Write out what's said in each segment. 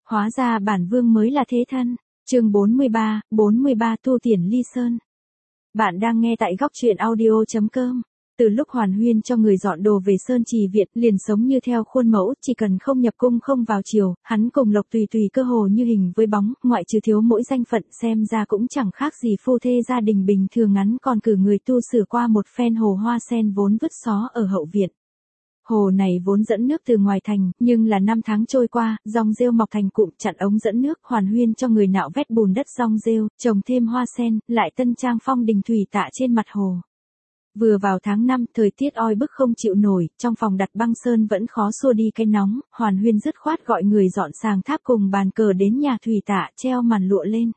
Hóa ra bản vương mới là thế thân. Chương 43 Thu Tiền Ly Sơn. Bạn đang nghe tại góc truyện audio.com. Từ lúc Hoàn Huyên cho người dọn đồ về Sơn Trì Viện, liền sống như theo khuôn mẫu, chỉ cần không nhập cung không vào triều, hắn cùng Lộc Tùy Tùy cơ hồ như hình với bóng, ngoại trừ thiếu mỗi danh phận xem ra cũng chẳng khác gì phu thê gia đình bình thường, ngắn còn cử người tu sửa qua một phen hồ hoa sen vốn vứt xó ở hậu viện. Hồ này vốn dẫn nước từ ngoài thành, nhưng là năm tháng trôi qua, rong rêu mọc thành cụm chặn ống dẫn nước. Hoàn Huyên cho người nạo vét bùn đất rong rêu, trồng thêm hoa sen, lại tân trang phong đình thủy tạ trên mặt hồ. Vừa vào tháng 5, thời tiết oi bức không chịu nổi, trong phòng đặt băng sơn vẫn khó xua đi cái nóng. Hoàn Huyên dứt khoát gọi người dọn sàng tháp cùng bàn cờ đến nhà thủy tạ treo màn lụa lên.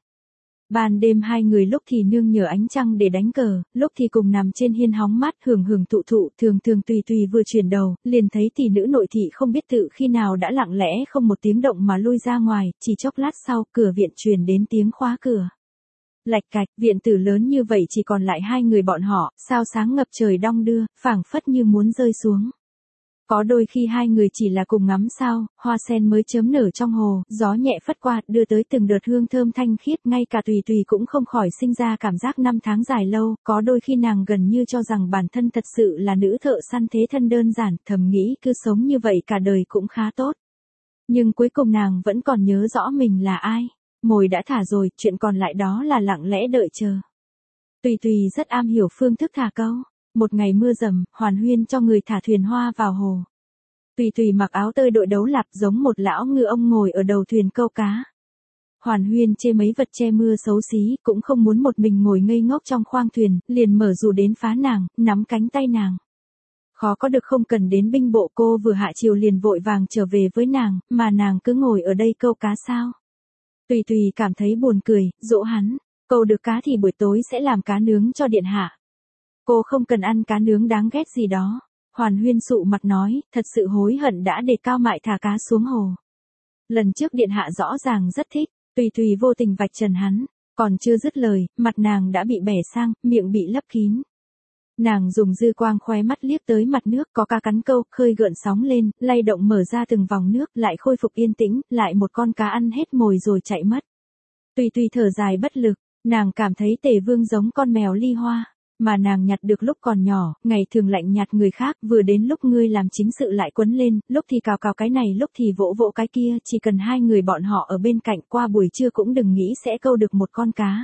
Ban đêm hai người lúc thì nương nhờ ánh trăng để đánh cờ, lúc thì cùng nằm trên hiên hóng mát hưởng thụ. Thường Tùy Tùy vừa chuyển đầu, liền thấy tỷ nữ nội thị không biết tự khi nào đã lặng lẽ không một tiếng động mà lui ra ngoài, chỉ chốc lát sau, cửa viện truyền đến tiếng khóa cửa. Lạch cạch, viện tử lớn như vậy chỉ còn lại hai người bọn họ, sao sáng ngập trời đong đưa, phảng phất như muốn rơi xuống. Có đôi khi hai người chỉ là cùng ngắm sao, hoa sen mới chớm nở trong hồ, gió nhẹ phất qua, đưa tới từng đợt hương thơm thanh khiết, ngay cả Tùy Tùy cũng không khỏi sinh ra cảm giác năm tháng dài lâu, có đôi khi nàng gần như cho rằng bản thân thật sự là nữ thợ săn thế thân đơn giản, thầm nghĩ cứ sống như vậy cả đời cũng khá tốt. Nhưng cuối cùng nàng vẫn còn nhớ rõ mình là ai. Mồi đã thả rồi, chuyện còn lại đó là lặng lẽ đợi chờ. Tùy Tùy rất am hiểu phương thức thả câu. Một ngày mưa rầm, Hoàn Huyên cho người thả thuyền hoa vào hồ. Tùy Tùy mặc áo tơi đội đấu lạp giống một lão ngư ông ngồi ở đầu thuyền câu cá. Hoàn Huyên chê mấy vật che mưa xấu xí, cũng không muốn một mình ngồi ngây ngốc trong khoang thuyền, liền mở dù đến phá nàng, nắm cánh tay nàng. Khó có được không cần đến binh bộ, cô vừa hạ chiều liền vội vàng trở về với nàng, mà nàng cứ ngồi ở đây câu cá sao? Tùy Tùy cảm thấy buồn cười, dỗ hắn, câu được cá thì buổi tối sẽ làm cá nướng cho điện hạ. Cô không cần ăn cá nướng đáng ghét gì đó. Hoàn Huyên sụ mặt nói, thật sự hối hận đã để Cao Mại thả cá xuống hồ. Lần trước điện hạ rõ ràng rất thích, Tùy Tùy vô tình vạch trần hắn, còn chưa dứt lời, mặt nàng đã bị bẻ sang, miệng bị lấp kín. Nàng dùng dư quang khóe mắt liếc tới mặt nước, có cá cắn câu, khơi gợn sóng lên, lay động mở ra từng vòng nước, lại khôi phục yên tĩnh, lại một con cá ăn hết mồi rồi chạy mất. Tùy Tùy thở dài bất lực, nàng cảm thấy Tề Vương giống con mèo ly hoa, mà nàng nhặt được lúc còn nhỏ, ngày thường lạnh nhạt người khác, vừa đến lúc ngươi làm chính sự lại quấn lên, lúc thì cào cào cái này, lúc thì vỗ vỗ cái kia, chỉ cần hai người bọn họ ở bên cạnh, qua buổi trưa cũng đừng nghĩ sẽ câu được một con cá.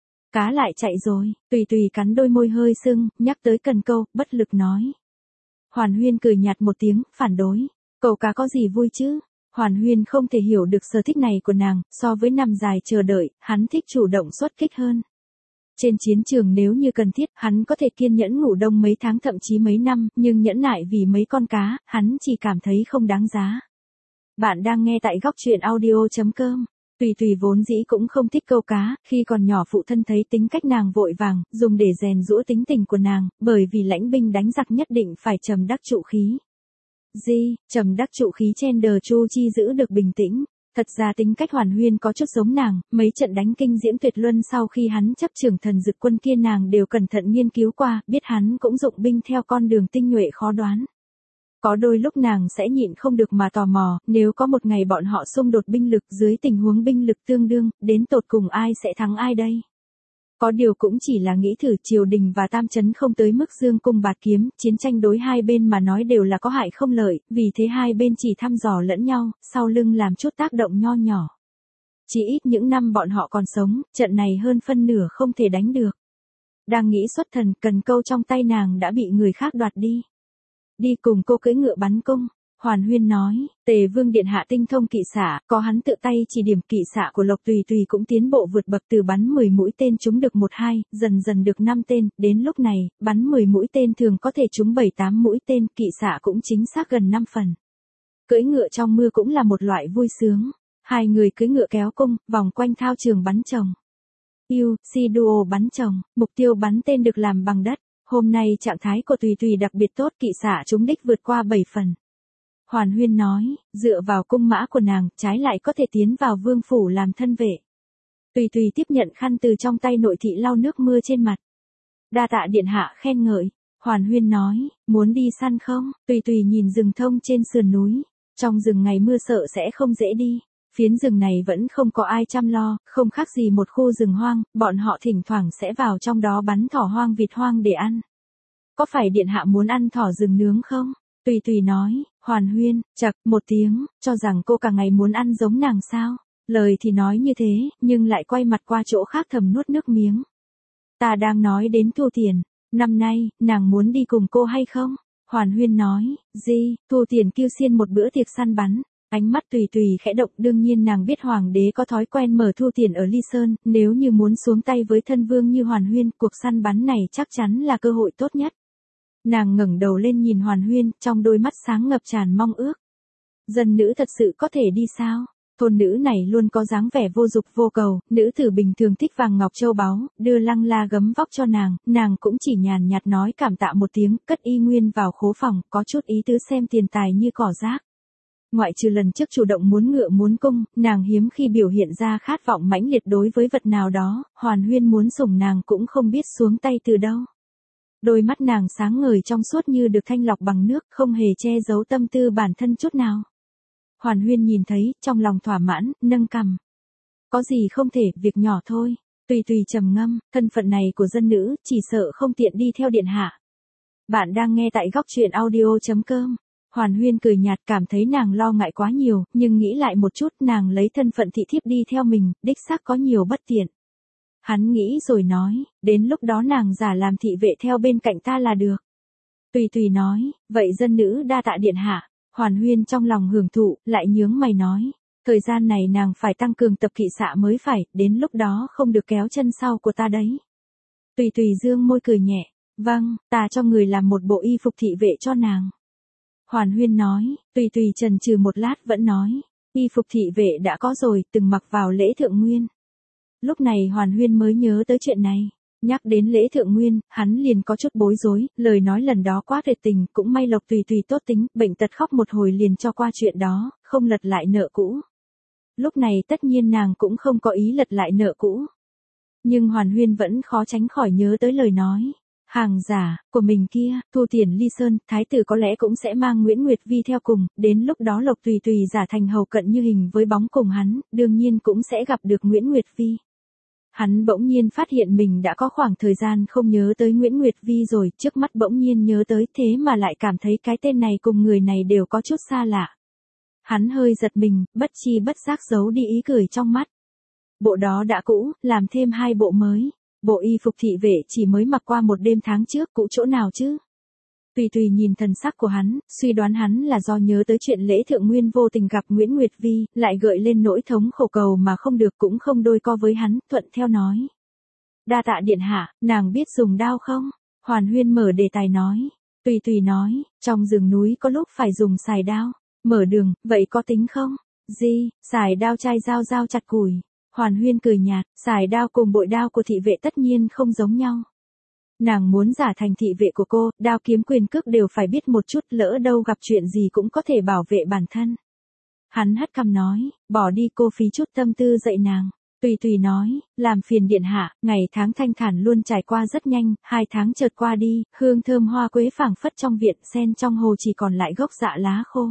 Cá lại chạy rồi, Tùy Tùy cắn đôi môi hơi sưng, nhắc tới cần câu, bất lực nói. Hoàn Huyên cười nhạt một tiếng, phản đối, câu cá có gì vui chứ? Hoàn Huyên không thể hiểu được sở thích này của nàng, so với nằm dài chờ đợi, hắn thích chủ động xuất kích hơn. Trên chiến trường nếu như cần thiết, hắn có thể kiên nhẫn ngủ đông mấy tháng thậm chí mấy năm, nhưng nhẫn nại vì mấy con cá, hắn chỉ cảm thấy không đáng giá. Bạn đang nghe tại góc truyện audio.com. Tùy Tùy vốn dĩ cũng không thích câu cá, khi còn nhỏ phụ thân thấy tính cách nàng vội vàng, dùng để rèn giũa tính tình của nàng, bởi vì lãnh binh đánh giặc nhất định phải trầm đắc trụ khí. Trầm đắc trụ khí chen đờ chu chi giữ được bình tĩnh. Thật ra tính cách Hoàn Huyên có chút giống nàng, mấy trận đánh kinh diễm tuyệt luân sau khi hắn chấp trưởng Thần Dực quân kia nàng đều cẩn thận nghiên cứu qua, biết hắn cũng dụng binh theo con đường tinh nhuệ khó đoán. Có đôi lúc nàng sẽ nhịn không được mà tò mò, nếu có một ngày bọn họ xung đột binh lực dưới tình huống binh lực tương đương, đến tột cùng ai sẽ thắng ai đây? Có điều cũng chỉ là nghĩ thử, triều đình và tam trấn không tới mức dương cung bạt kiếm, chiến tranh đối hai bên mà nói đều là có hại không lợi, vì thế hai bên chỉ thăm dò lẫn nhau, sau lưng làm chút tác động nho nhỏ. Chỉ ít những năm bọn họ còn sống, trận này hơn phân nửa không thể đánh được. Đang nghĩ xuất thần, cần câu trong tay nàng đã bị người khác đoạt đi. Đi cùng cô cưỡi ngựa bắn cung. Hoàn Huyên nói, Tề Vương điện hạ tinh thông kỵ xạ, có hắn tự tay chỉ điểm kỵ xạ của Lộc Tùy Tùy cũng tiến bộ vượt bậc, từ bắn 10 mũi tên trúng được 1-2, dần dần được 5 tên, đến lúc này, bắn 10 mũi tên thường có thể trúng 7-8 mũi tên, kỵ xạ cũng chính xác gần 5 phần. Cưỡi ngựa trong mưa cũng là một loại vui sướng. Hai người cưỡi ngựa kéo cung, vòng quanh thao trường bắn chồng. Si duo bắn chồng, mục tiêu bắn tên được làm bằng đất. Hôm nay trạng thái của Tùy Tùy đặc biệt tốt, kỵ xạ trúng đích vượt qua 7 phần. Hoàn Huyên nói, dựa vào cung mã của nàng, trái lại có thể tiến vào vương phủ làm thân vệ. Tùy Tùy tiếp nhận khăn từ trong tay nội thị lau nước mưa trên mặt. Đa tạ điện hạ khen ngợi. Hoàn Huyên nói, muốn đi săn không? Tùy Tùy nhìn rừng thông trên sườn núi. Trong rừng ngày mưa sợ sẽ không dễ đi. Phiến rừng này vẫn không có ai chăm lo, không khác gì một khu rừng hoang, bọn họ thỉnh thoảng sẽ vào trong đó bắn thỏ hoang vịt hoang để ăn. Có phải điện hạ muốn ăn thỏ rừng nướng không? Tùy Tùy nói, Hoàn Huyên, chậc, một tiếng, cho rằng cô cả ngày muốn ăn giống nàng sao? Lời thì nói như thế, nhưng lại quay mặt qua chỗ khác thầm nuốt nước miếng. Ta đang nói đến Thu Tiền, năm nay, nàng muốn đi cùng cô hay không? Hoàn Huyên nói, gì, Thu Tiền kêu xiên một bữa tiệc săn bắn. Ánh mắt Tùy Tùy khẽ động, đương nhiên nàng biết hoàng đế có thói quen mở thu tiền ở Ly Sơn, nếu như muốn xuống tay với thân vương như Hoàn Huyên, cuộc săn bắn này chắc chắn là cơ hội tốt nhất. Nàng ngẩng đầu lên nhìn Hoàn Huyên, trong đôi mắt sáng ngập tràn mong ước. Dân nữ thật sự có thể đi sao? Thôn nữ này luôn có dáng vẻ vô dục vô cầu, nữ tử bình thường thích vàng ngọc châu báu, đưa lăng la gấm vóc cho nàng cũng chỉ nhàn nhạt nói cảm tạ một tiếng, cất y nguyên vào khố phòng, có chút ý tứ xem tiền tài như cỏ rác. Ngoại trừ lần trước chủ động muốn ngựa muốn cung, nàng hiếm khi biểu hiện ra khát vọng mãnh liệt đối với vật nào đó, Hoàn Huyên muốn sủng nàng cũng không biết xuống tay từ đâu. Đôi mắt nàng sáng ngời trong suốt như được thanh lọc bằng nước, không hề che giấu tâm tư bản thân chút nào. Hoàn Huyên nhìn thấy, trong lòng thỏa mãn, nâng cằm. Có gì không thể, việc nhỏ thôi. Tùy Tùy trầm ngâm, thân phận này của dân nữ, chỉ sợ không tiện đi theo điện hạ. Bạn đang nghe tại góc truyện audio.com. Hoàn Huyên cười nhạt, cảm thấy nàng lo ngại quá nhiều, nhưng nghĩ lại một chút, nàng lấy thân phận thị thiếp đi theo mình, đích xác có nhiều bất tiện. Hắn nghĩ rồi nói, đến lúc đó nàng giả làm thị vệ theo bên cạnh ta là được. Tùy Tùy nói, vậy dân nữ đa tạ điện hạ. Hoàn Huyên trong lòng hưởng thụ, lại nhướng mày nói, thời gian này nàng phải tăng cường tập kỵ xạ mới phải, đến lúc đó không được kéo chân sau của ta đấy. Tùy Tùy dương môi cười nhẹ, vâng, ta cho người làm một bộ y phục thị vệ cho nàng. Hoàn Huyên nói, Tùy Tùy chần chừ một lát vẫn nói, y phục thị vệ đã có rồi, từng mặc vào lễ thượng nguyên. Lúc này Hoàn Huyên mới nhớ tới chuyện này. Nhắc đến lễ thượng nguyên, hắn liền có chút bối rối, lời nói lần đó quá tuyệt tình, cũng may Lộc Tùy Tùy tốt tính, bệnh tật khóc một hồi liền cho qua chuyện đó, không lật lại nợ cũ. Lúc này tất nhiên nàng cũng không có ý lật lại nợ cũ. Nhưng Hoàn Huyên vẫn khó tránh khỏi nhớ tới lời nói. Hàng giả, của mình kia, Thu Tiền Ly Sơn, thái tử có lẽ cũng sẽ mang Nguyễn Nguyệt Vi theo cùng, đến lúc đó Lộc Tùy Tùy giả thành hầu cận như hình với bóng cùng hắn, đương nhiên cũng sẽ gặp được Nguyễn Nguyệt Vi. Hắn bỗng nhiên phát hiện mình đã có khoảng thời gian không nhớ tới Nguyễn Nguyệt Vi rồi, trước mắt bỗng nhiên nhớ tới, thế mà lại cảm thấy cái tên này cùng người này đều có chút xa lạ. Hắn hơi giật mình, bất chi bất giác giấu đi ý cười trong mắt. Bộ đó đã cũ, làm thêm 2 bộ mới. Bộ y phục thị vệ chỉ mới mặc qua một đêm tháng trước, cũ chỗ nào chứ? Tùy Tùy nhìn thần sắc của hắn, suy đoán hắn là do nhớ tới chuyện lễ thượng nguyên vô tình gặp Nguyễn Nguyệt Vi, lại gợi lên nỗi thống khổ cầu mà không được, cũng không đôi co với hắn, thuận theo nói. Đa tạ điện hạ, nàng biết dùng đao không? Hoàn Huyên mở đề tài nói. Tùy Tùy nói, trong rừng núi có lúc phải dùng xài đao. Mở đường, vậy có tính không? Gì, xài đao chai dao chặt củi. Hoàn Huyên cười nhạt, xài đao cùng bội đao của thị vệ tất nhiên không giống nhau. Nàng muốn giả thành thị vệ của cô, đao kiếm quyền cước đều phải biết một chút, lỡ đâu gặp chuyện gì cũng có thể bảo vệ bản thân. Hắn hất cằm nói, bỏ đi, cô phí chút tâm tư dạy nàng. Tùy Tùy nói, làm phiền điện hạ, ngày tháng thanh thản luôn trải qua rất nhanh, 2 tháng chợt qua đi, hương thơm hoa quế phảng phất trong viện, sen trong hồ chỉ còn lại gốc dạ lá khô.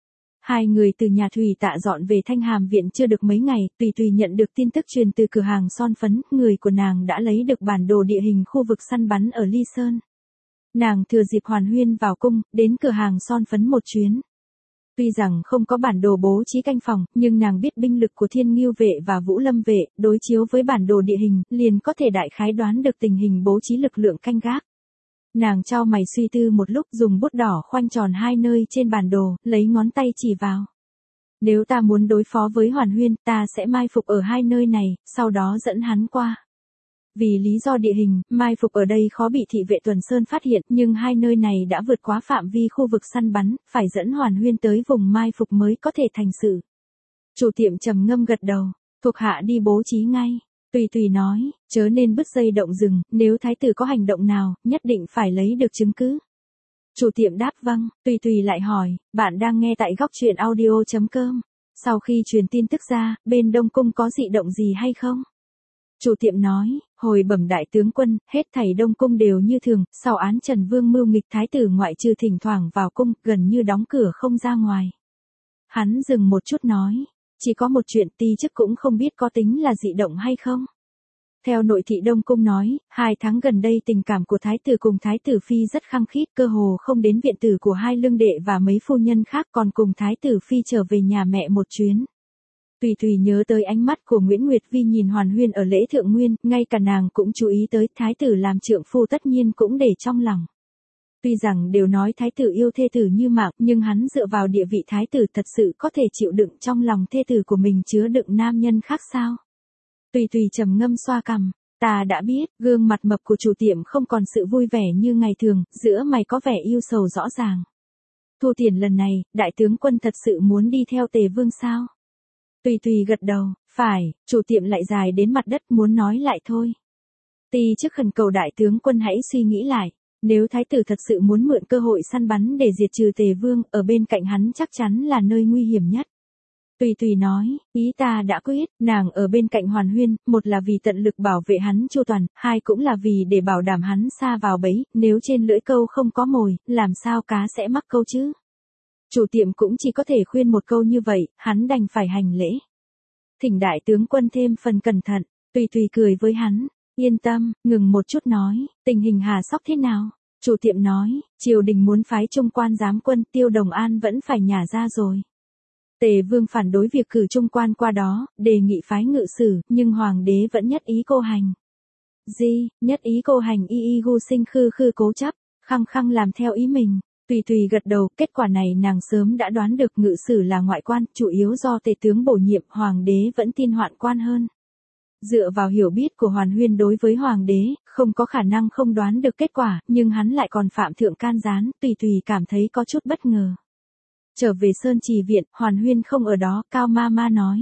2 người từ nhà Thủy Tạ dọn về Thanh Hàm viện chưa được mấy ngày, Tùy Tùy nhận được tin tức truyền từ cửa hàng son phấn, người của nàng đã lấy được bản đồ địa hình khu vực săn bắn ở Ly Sơn. Nàng thừa dịp Hoàn Huyên vào cung, đến cửa hàng son phấn một chuyến. Tuy rằng không có bản đồ bố trí canh phòng, nhưng nàng biết binh lực của Thiên Ngưu vệ và Vũ Lâm vệ, đối chiếu với bản đồ địa hình, liền có thể đại khái đoán được tình hình bố trí lực lượng canh gác. Nàng chau mày suy tư một lúc, dùng bút đỏ khoanh tròn 2 nơi trên bản đồ, lấy ngón tay chỉ vào. Nếu ta muốn đối phó với Hoàn Huyên, ta sẽ mai phục ở 2 nơi này, sau đó dẫn hắn qua. Vì lý do địa hình, mai phục ở đây khó bị thị vệ Tuần Sơn phát hiện, nhưng 2 nơi này đã vượt quá phạm vi khu vực săn bắn, phải dẫn Hoàn Huyên tới vùng mai phục mới có thể thành sự. Chủ tiệm trầm ngâm gật đầu, thuộc hạ đi bố trí ngay. Tùy Tùy nói, chớ nên bứt dây động rừng, nếu thái tử có hành động nào, nhất định phải lấy được chứng cứ. Chủ tiệm đáp vâng, Tùy Tùy lại hỏi, bạn đang nghe tại góc truyện audio.com. Sau khi truyền tin tức ra, bên Đông Cung có dị động gì hay không? Chủ tiệm nói, hồi bẩm đại tướng quân, hết thảy Đông Cung đều như thường, sau án Trần Vương mưu nghịch thái tử ngoại trừ thỉnh thoảng vào cung, gần như đóng cửa không ra ngoài. Hắn dừng một chút nói, Chỉ có một chuyện ti chức cũng không biết có tính là dị động hay không. Theo nội thị Đông Cung nói, 2 tháng gần đây tình cảm của thái tử cùng thái tử phi rất khăng khít, cơ hồ không đến viện tử của hai lương đệ và mấy phu nhân khác, còn cùng thái tử phi trở về nhà mẹ một chuyến. Tùy Tùy nhớ tới ánh mắt của Nguyễn Nguyệt Vi nhìn Hoàn Huyên ở lễ thượng nguyên, ngay cả nàng cũng chú ý tới, thái tử làm trượng phu tất nhiên cũng để trong lòng. Tuy rằng đều nói thái tử yêu thê tử như mạng, nhưng hắn dựa vào địa vị thái tử thật sự có thể chịu đựng trong lòng thê tử của mình chứa đựng nam nhân khác sao? Tùy Tùy trầm ngâm xoa cằm, ta đã biết, gương mặt mập của chủ tiệm không còn sự vui vẻ như ngày thường, giữa mày có vẻ yêu sầu rõ ràng. Thu tiền lần này, đại tướng quân thật sự muốn đi theo Tề Vương sao? Tùy Tùy gật đầu, phải, chủ tiệm lại dài đến mặt đất muốn nói lại thôi. Ti chức khẩn cầu đại tướng quân hãy suy nghĩ lại, nếu thái tử thật sự muốn mượn cơ hội săn bắn để diệt trừ Tề Vương, ở bên cạnh hắn chắc chắn là nơi nguy hiểm nhất. Tùy Tùy nói, ý ta đã quyết, nàng ở bên cạnh Hoàn Huyên, một là vì tận lực bảo vệ hắn chu toàn, hai cũng là vì để bảo đảm hắn sa vào bẫy, nếu trên lưỡi câu không có mồi, làm sao cá sẽ mắc câu chứ? Chủ tiệm cũng chỉ có thể khuyên một câu như vậy, hắn đành phải hành lễ. Thỉnh đại tướng quân thêm phần cẩn thận, Tùy Tùy cười với hắn, yên tâm, ngừng một chút nói, tình hình Hà Sóc thế nào? Chủ tiệm nói, triều đình muốn phái trung quan giám quân, Tiêu Đồng An vẫn phải nhả ra rồi. Tề Vương phản đối việc cử trung quan qua đó, đề nghị phái ngự sử, nhưng hoàng đế vẫn nhất ý cô hành. Nhất ý cô hành y gu sinh khư khư cố chấp, khăng khăng làm theo ý mình. Tùy Tùy gật đầu, kết quả này nàng sớm đã đoán được, ngự sử là ngoại quan, chủ yếu do tề tướng bổ nhiệm, hoàng đế vẫn tin hoạn quan hơn. Dựa vào hiểu biết của Hoàn Huyên đối với hoàng đế, không có khả năng không đoán được kết quả, nhưng hắn lại còn phạm thượng can gián, Tùy Tùy cảm thấy có chút bất ngờ. Trở về Sơn Trì viện, Hoàn Huyên không ở đó, Cao Ma nói.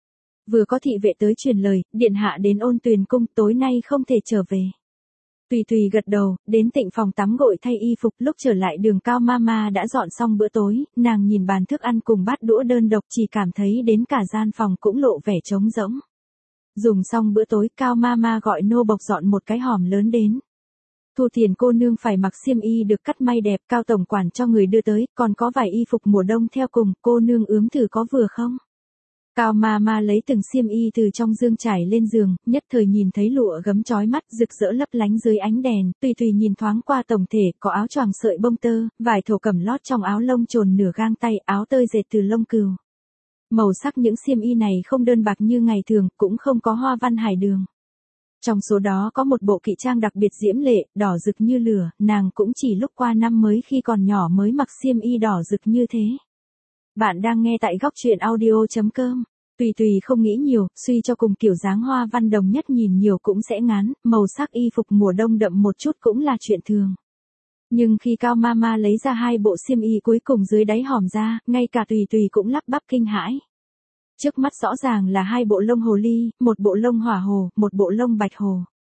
Vừa có thị vệ tới truyền lời, điện hạ đến Ôn Tuyền cung, tối nay không thể trở về. Tùy Tùy gật đầu, đến tịnh phòng tắm gội thay y phục, lúc trở lại đường Cao Ma đã dọn xong bữa tối, nàng nhìn bàn thức ăn cùng bát đũa đơn độc, chỉ cảm thấy đến cả gian phòng cũng lộ vẻ trống rỗng. Dùng xong bữa tối, Cao Ma gọi nô bộc dọn một cái hòm lớn đến. Thu tiền cô nương phải mặc xiêm y được cắt may đẹp, Cao tổng quản cho người đưa tới, còn có vài y phục mùa đông theo cùng, cô nương ướm thử có vừa không? Cao Ma lấy từng xiêm y từ trong dương trải lên giường, nhất thời nhìn thấy lụa gấm chói mắt, rực rỡ lấp lánh dưới ánh đèn, Tùy Tùy nhìn thoáng qua tổng thể, có áo choàng sợi bông tơ, vải thổ cẩm lót trong áo lông trồn nửa gang tay, áo tơi dệt từ lông cừu. Màu sắc những xiêm y này không đơn bạc như ngày thường, cũng không có hoa văn hải đường. Trong số đó có một bộ kỵ trang đặc biệt diễm lệ, đỏ rực như lửa, nàng cũng chỉ lúc qua năm mới khi còn nhỏ mới mặc xiêm y đỏ rực như thế. Bạn đang nghe tại góc truyện audio.com. Tùy Tùy không nghĩ nhiều, suy cho cùng kiểu dáng hoa văn đồng nhất nhìn nhiều cũng sẽ ngán, màu sắc y phục mùa đông đậm một chút cũng là chuyện thường. Nhưng khi Cao Ma lấy ra 2 bộ xiêm y cuối cùng dưới đáy hòm ra, ngay cả Tùy Tùy cũng lắp bắp kinh hãi. Trước mắt rõ ràng là 2 bộ lông hồ ly, một bộ lông hỏa hồ, một bộ lông bạch hồ.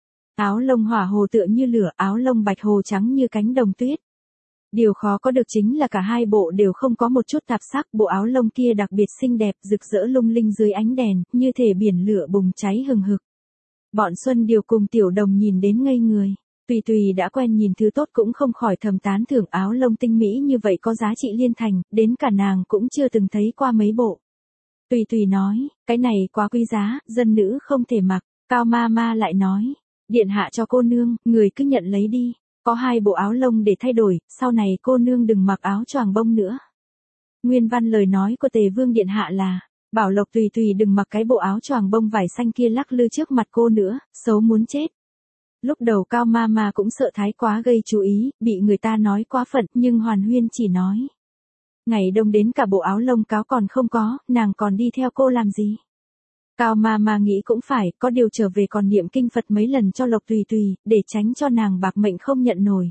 Áo lông hỏa hồ tựa như lửa, áo lông bạch hồ trắng như cánh đồng tuyết. Điều khó có được chính là cả 2 bộ đều không có một chút tạp sắc, bộ áo lông kia đặc biệt xinh đẹp, rực rỡ lung linh dưới ánh đèn, như thể biển lửa bùng cháy hừng hực. Bọn Xuân Điều cùng Tiểu Đồng nhìn đến ngây người. Tùy Tùy đã quen nhìn thứ tốt cũng không khỏi thầm tán thưởng, áo lông tinh mỹ như vậy có giá trị liên thành, đến cả nàng cũng chưa từng thấy qua mấy bộ. Tùy Tùy nói, cái này quá quý giá, dân nữ không thể mặc. Cao Ma lại nói, điện hạ cho cô nương, người cứ nhận lấy đi. Có 2 bộ áo lông để thay đổi, sau này cô nương đừng mặc áo choàng bông nữa. Nguyên văn lời nói của Tề Vương điện hạ là, bảo Lộc Tùy Tùy đừng mặc cái bộ áo choàng bông vải xanh kia lắc lư trước mặt cô nữa, xấu muốn chết. Lúc đầu Cao Ma cũng sợ thái quá gây chú ý, bị người ta nói quá phận, nhưng Hoàn Huyên chỉ nói. Ngày đông đến cả bộ áo lông cáo còn không có, nàng còn đi theo cô làm gì? Cao Ma nghĩ cũng phải, có điều trở về còn niệm kinh Phật mấy lần cho Lộc Tùy Tùy, để tránh cho nàng bạc mệnh không nhận nổi.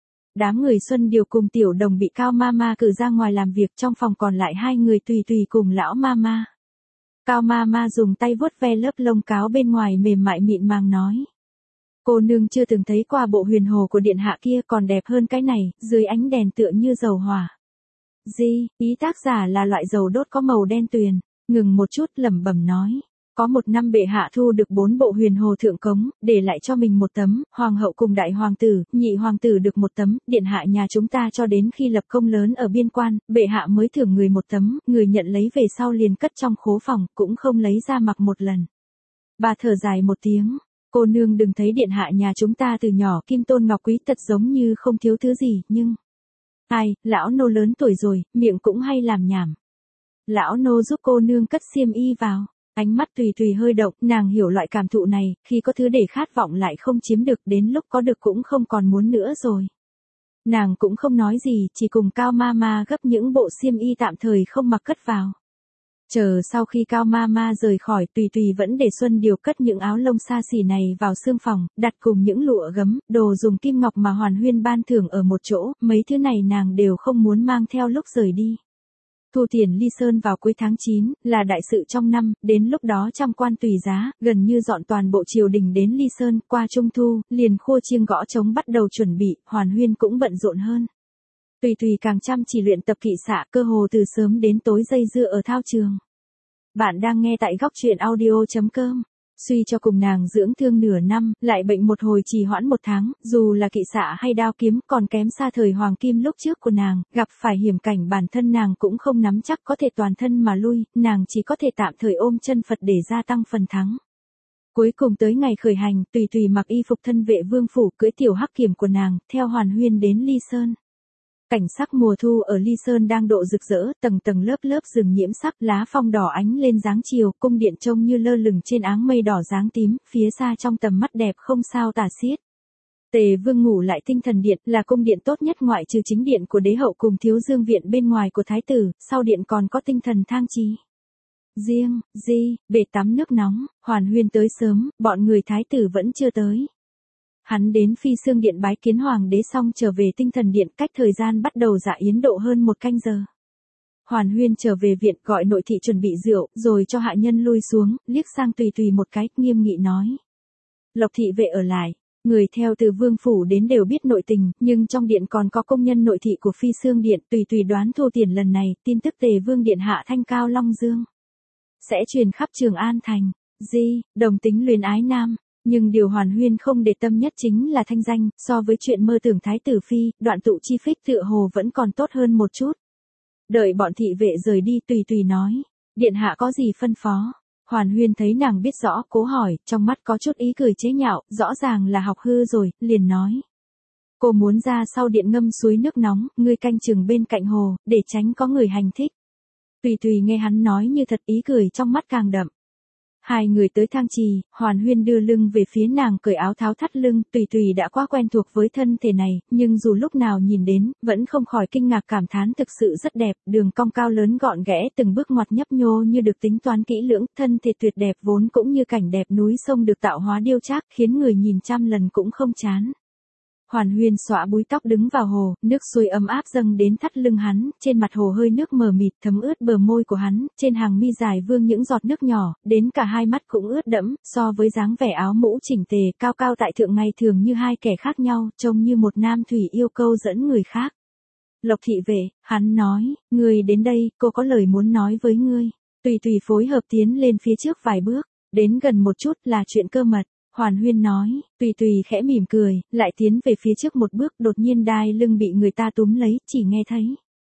Đám người Xuân Điều cùng Tiểu Đồng bị Cao Ma cử ra ngoài làm việc, trong phòng còn lại 2 người Tùy Tùy cùng lão Ma. Cao Ma dùng tay vuốt ve lớp lông cáo bên ngoài mềm mại mịn màng nói. Cô nương chưa từng thấy qua bộ huyền hồ của điện hạ kia, còn đẹp hơn cái này, dưới ánh đèn tựa như dầu hỏa. Ý tác giả là loại dầu đốt có màu đen tuyền, ngừng một chút lẩm bẩm nói. Có một năm bệ hạ thu được 4 bộ huyền hồ thượng cống, để lại cho mình một tấm, hoàng hậu cùng đại hoàng tử, nhị hoàng tử được một tấm, điện hạ nhà chúng ta cho đến khi lập công lớn ở biên quan, bệ hạ mới thưởng người một tấm, người nhận lấy về sau liền cất trong khố phòng, cũng không lấy ra mặc một lần. Bà thở dài một tiếng, cô nương đừng thấy điện hạ nhà chúng ta từ nhỏ kim tôn ngọc quý thật giống như không thiếu thứ gì, nhưng... Ai, lão nô lớn tuổi rồi, miệng cũng hay làm nhảm. Lão nô giúp cô nương cất xiêm y vào. Ánh mắt Tùy Tùy hơi động, nàng hiểu loại cảm thụ này, khi có thứ để khát vọng lại không chiếm được, đến lúc có được cũng không còn muốn nữa rồi. Nàng cũng không nói gì, chỉ cùng Cao Mama gấp những bộ xiêm y tạm thời không mặc cất vào. Chờ sau khi Cao Mama rời khỏi, Tùy Tùy vẫn để Xuân Điều cất những áo lông xa xỉ này vào xương phòng, đặt cùng những lụa gấm, đồ dùng kim ngọc mà Hoàn Huyên ban thưởng ở một chỗ, mấy thứ này nàng đều không muốn mang theo lúc rời đi. Thu tiền ly sơn vào cuối tháng 9, là đại sự trong năm, đến lúc đó trăm quan tùy giá, gần như dọn toàn bộ triều đình đến ly sơn, qua trung thu, liền khua chiêng gõ trống bắt đầu chuẩn bị, Hoàn Huyên cũng bận rộn hơn. Tùy Tùy càng chăm chỉ luyện tập kỵ xạ, cơ hồ từ sớm đến tối dây dưa ở thao trường. Bạn đang nghe tại góc truyện audio.com. Suy cho cùng nàng dưỡng thương nửa năm, lại bệnh một hồi trì hoãn một tháng, dù là kỵ xạ hay đao kiếm còn kém xa thời hoàng kim lúc trước của nàng, gặp phải hiểm cảnh bản thân nàng cũng không nắm chắc có thể toàn thân mà lui, nàng chỉ có thể tạm thời ôm chân Phật để gia tăng phần thắng. Cuối cùng tới ngày khởi hành, Tùy Tùy mặc y phục thân vệ vương phủ, cưỡi tiểu hắc kiểm của nàng, theo Hoàn Huyên đến ly sơn. Cảnh sắc mùa thu ở ly sơn đang độ rực rỡ, tầng tầng lớp lớp rừng nhiễm sắc, lá phong đỏ ánh lên dáng chiều, cung điện trông như lơ lửng trên áng mây đỏ dáng tím, phía xa trong tầm mắt đẹp không sao tả xiết. Tề Vương ngủ lại tinh thần điện, là cung điện tốt nhất ngoại trừ chính điện của đế hậu cùng thiếu dương viện bên ngoài của thái tử, sau điện còn có tinh thần thang trí. Riêng, bể tắm nước nóng, Hoàn Huyên tới sớm, bọn người thái tử vẫn chưa tới. Hắn đến Phi Xương Điện bái kiến hoàng đế xong trở về tinh thần điện, cách thời gian bắt đầu dạ yến độ hơn 1 canh giờ. Hoàn Huyên trở về viện gọi nội thị chuẩn bị rượu, rồi cho hạ nhân lui xuống, liếc sang Tùy Tùy một cái, nghiêm nghị nói. Lộc thị vệ ở lại, người theo từ vương phủ đến đều biết nội tình, nhưng trong điện còn có công nhân nội thị của Phi Xương Điện, Tùy Tùy đoán Thu tiền lần này, tin tức Tề Vương điện hạ thanh cao long dương sẽ truyền khắp Trường An thành. Đồng tính luyến ái nam. Nhưng điều Hoàn Huyên không để tâm nhất chính là thanh danh, so với chuyện mơ tưởng thái tử phi, đoạn tụ chi phích tựa hồ vẫn còn tốt hơn một chút. Đợi bọn thị vệ rời đi, Tùy Tùy nói, điện hạ có gì phân phó? Hoàn Huyên thấy nàng biết rõ, cố hỏi, trong mắt có chút ý cười chế nhạo, rõ ràng là học hư rồi, liền nói. Cô muốn ra sau điện ngâm suối nước nóng, ngươi canh chừng bên cạnh hồ, để tránh có người hành thích. Tùy Tùy nghe hắn nói như thật, ý cười trong mắt càng đậm. Hai người tới thang trì, Hoàn Huyên đưa lưng về phía nàng, cởi áo tháo thắt lưng, Tùy Tùy đã quá quen thuộc với thân thể này, nhưng dù lúc nào nhìn đến, vẫn không khỏi kinh ngạc cảm thán thực sự rất đẹp, đường cong cao lớn gọn ghẽ, từng bước ngoặt nhấp nhô như được tính toán kỹ lưỡng, thân thể tuyệt đẹp vốn cũng như cảnh đẹp núi sông được tạo hóa điêu trác, khiến người nhìn trăm lần cũng không chán. Hoàn Huyên xõa búi tóc đứng vào hồ, nước suối ấm áp dâng đến thắt lưng hắn, trên mặt hồ hơi nước mờ mịt thấm ướt bờ môi của hắn, trên hàng mi dài vương những giọt nước nhỏ, đến cả hai mắt cũng ướt đẫm, so với dáng vẻ áo mũ chỉnh tề, cao cao tại thượng ngày thường như hai kẻ khác nhau, trông như một nam thủy yêu câu dẫn người khác. Lộc thị vệ, hắn nói, ngươi đến đây, cô có lời muốn nói với ngươi. Tùy Tùy phối hợp tiến lên phía trước vài bước, đến gần một chút là chuyện cơ mật. Hoàn Huyên nói, Tùy Tùy khẽ mỉm cười, lại tiến về phía trước một bước, đột nhiên đai lưng bị người ta túm lấy, chỉ nghe thấy.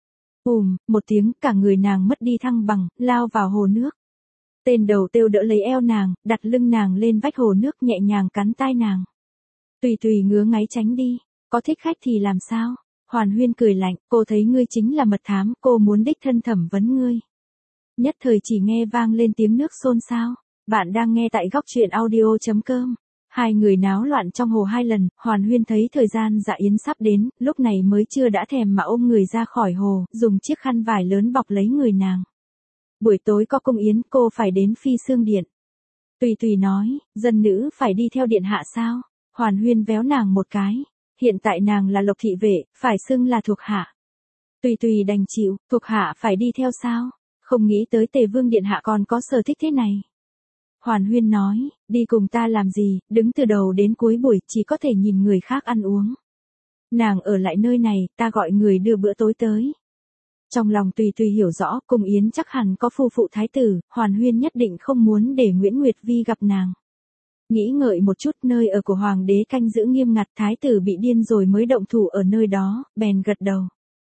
Một tiếng, cả người nàng mất đi thăng bằng, lao vào hồ nước. Tên đầu têu đỡ lấy eo nàng, đặt lưng nàng lên vách hồ nước, nhẹ nhàng cắn tai nàng. Tùy Tùy ngứa ngáy tránh đi, có thích khách thì làm sao? Hoàn Huyên cười lạnh, cô thấy ngươi chính là mật thám, cô muốn đích thân thẩm vấn ngươi. Nhất thời chỉ nghe vang lên tiếng nước xôn xao. Bạn đang nghe tại góc truyện audio.com. Hai người náo loạn trong hồ 2 lần, Hoàn Huyên thấy thời gian dạ yến sắp đến, lúc này mới chưa đã thèm mà ôm người ra khỏi hồ, dùng chiếc khăn vải lớn bọc lấy người nàng. Buổi tối có cung yến, cô phải đến Phi Xương Điện. Tùy Tùy nói, dân nữ phải đi theo điện hạ sao? Hoàn Huyên véo nàng một cái. Hiện tại nàng là Lộc thị vệ, phải xưng là thuộc hạ. Tùy Tùy đành chịu, thuộc hạ phải đi theo sao? Không nghĩ tới Tề Vương điện hạ còn có sở thích thế này. Hoàn Huyên nói, đi cùng ta làm gì, đứng từ đầu đến cuối buổi, chỉ có thể nhìn người khác ăn uống. Nàng ở lại nơi này, ta gọi người đưa bữa tối tới. Trong lòng tùy tùy hiểu rõ, cùng Yến chắc hẳn có phu phụ thái tử, Hoàn Huyên nhất định không muốn để Nguyễn Nguyệt Vi gặp nàng. Nghĩ ngợi một chút, nơi ở của hoàng đế canh giữ nghiêm ngặt, thái tử bị điên rồi mới động thủ ở nơi đó, bèn gật đầu.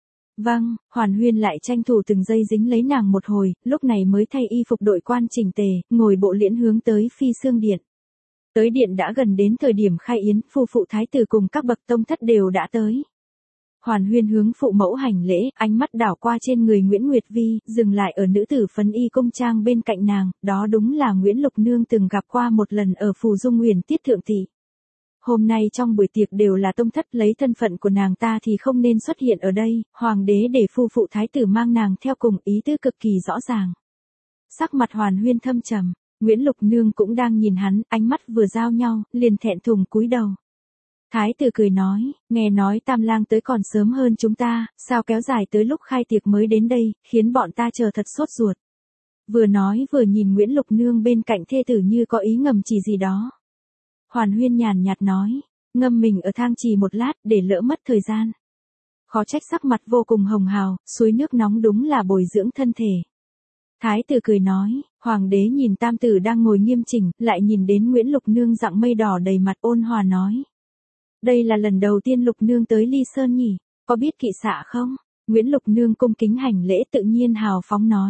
Vâng, Hoàn Huyên lại tranh thủ từng giây dính lấy nàng một hồi, lúc này mới thay y phục đội quan chỉnh tề, ngồi bộ liễn hướng tới Phi Xương Điện. Tới điện đã gần đến thời điểm khai yến, phu phụ thái tử cùng các bậc tông thất đều đã tới. Hoàn Huyên hướng phụ mẫu hành lễ, ánh mắt đảo qua trên người Nguyễn Nguyệt Vi, dừng lại ở nữ tử phấn y cung trang bên cạnh nàng, đó đúng là Nguyễn Lục Nương từng gặp qua một lần ở Phù Dung Huyền Tiết Thượng Thị. Hôm nay trong buổi tiệc đều là tông thất, lấy thân phận của nàng ta thì không nên xuất hiện ở đây, hoàng đế để phu phụ thái tử mang nàng theo cùng, ý tứ cực kỳ rõ ràng. Sắc mặt Hoàn Huyên thâm trầm, Nguyễn Lục Nương cũng đang nhìn hắn, ánh mắt vừa giao nhau, liền thẹn thùng cúi đầu. Thái tử cười nói, nghe nói Tam Lang tới còn sớm hơn chúng ta, sao kéo dài tới lúc khai tiệc mới đến đây, khiến bọn ta chờ thật sốt ruột. Vừa nói vừa nhìn Nguyễn Lục Nương bên cạnh thê tử như có ý ngầm chỉ gì đó. Hoàn Huyên nhàn nhạt nói, ngâm mình ở thang trì một lát để lỡ mất thời gian. Khó trách sắc mặt vô cùng hồng hào, suối nước nóng đúng là bồi dưỡng thân thể. Thái tử cười nói, hoàng đế nhìn tam tử đang ngồi nghiêm chỉnh, lại nhìn đến Nguyễn Lục Nương dặng mây đỏ đầy mặt, ôn hòa nói. Đây là lần đầu tiên Lục Nương tới Ly Sơn nhỉ, có biết kỵ xạ không? Nguyễn Lục Nương cung kính hành lễ, tự nhiên hào phóng nói.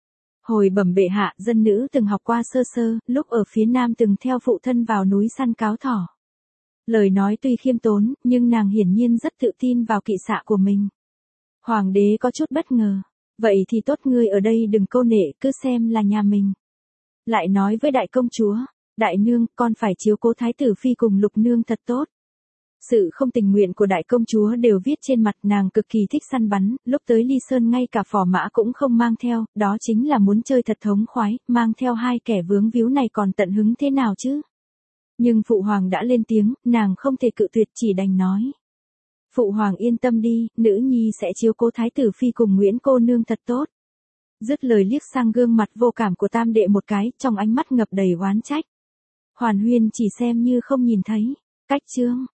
Hồi bẩm bệ hạ, dân nữ từng học qua sơ sơ, lúc ở phía nam từng theo phụ thân vào núi săn cáo thỏ. Lời nói tuy khiêm tốn, nhưng nàng hiển nhiên rất tự tin vào kỵ xạ của mình. Hoàng đế có chút bất ngờ. Vậy thì tốt, ngươi ở đây đừng câu nệ, cứ xem là nhà mình. Lại nói với đại công chúa, đại nương, con phải chiếu cố thái tử phi cùng Lục Nương thật tốt. Sự không tình nguyện của đại công chúa đều viết trên mặt, nàng cực kỳ thích săn bắn, lúc tới Ly Sơn ngay cả phò mã cũng không mang theo, đó chính là muốn chơi thật thống khoái, mang theo hai kẻ vướng víu này còn tận hứng thế nào chứ. Nhưng phụ hoàng đã lên tiếng, nàng không thể cự tuyệt, chỉ đành nói. Phụ hoàng yên tâm đi, nữ nhi sẽ chiếu cố thái tử phi cùng Nguyễn cô nương thật tốt. Dứt lời liếc sang gương mặt vô cảm của tam đệ một cái, trong ánh mắt ngập đầy oán trách. Hoàn Huyên chỉ xem như không nhìn thấy. Cách chương